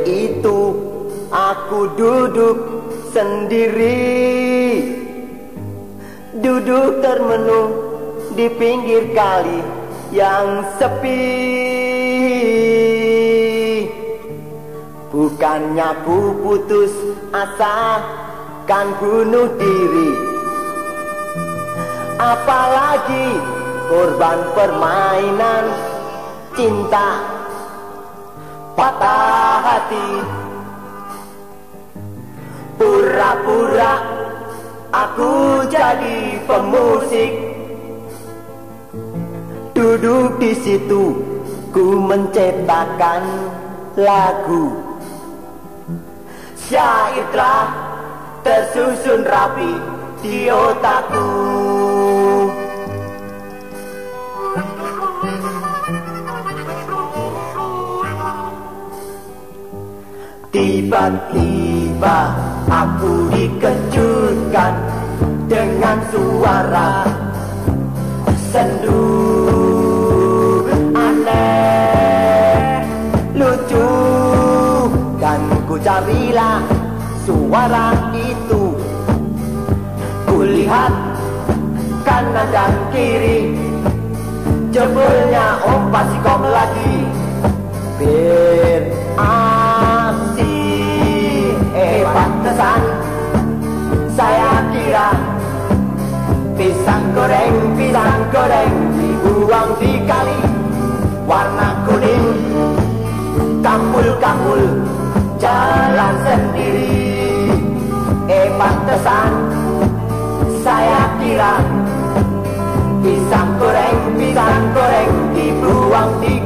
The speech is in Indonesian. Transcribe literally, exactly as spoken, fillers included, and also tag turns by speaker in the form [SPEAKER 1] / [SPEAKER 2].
[SPEAKER 1] itu aku duduk sendiri, duduk termenung di pinggir kali yang sepi. Bukannya ku putus asa kan bunuh diri, apalagi korban permainan cinta patah hati. Pura-pura aku jadi pemusik, duduk di situ ku menciptakan lagu. Syair telah tersusun rapi di otakku. Tiba-tiba aku dikejutkan dengan suara sendu aneh, lucu, dan ku carilah suara itu. Kulihat kanan dan kiri, jebulnya Om Pasikom lagi beraksi. Eh pantesan saya kira pisang goreng, pisang goreng dibuang di kali warna kuning, kampul-kampul jalan sendiri. Eh pantesan saya kira pisang goreng, pisang goreng dibuang di